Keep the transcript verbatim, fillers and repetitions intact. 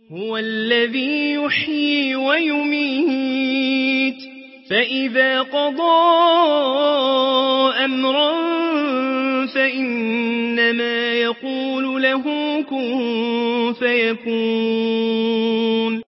هو الذي يحيي ويميت فإذا قضى أمرا فإنما يقول له كن فيكون.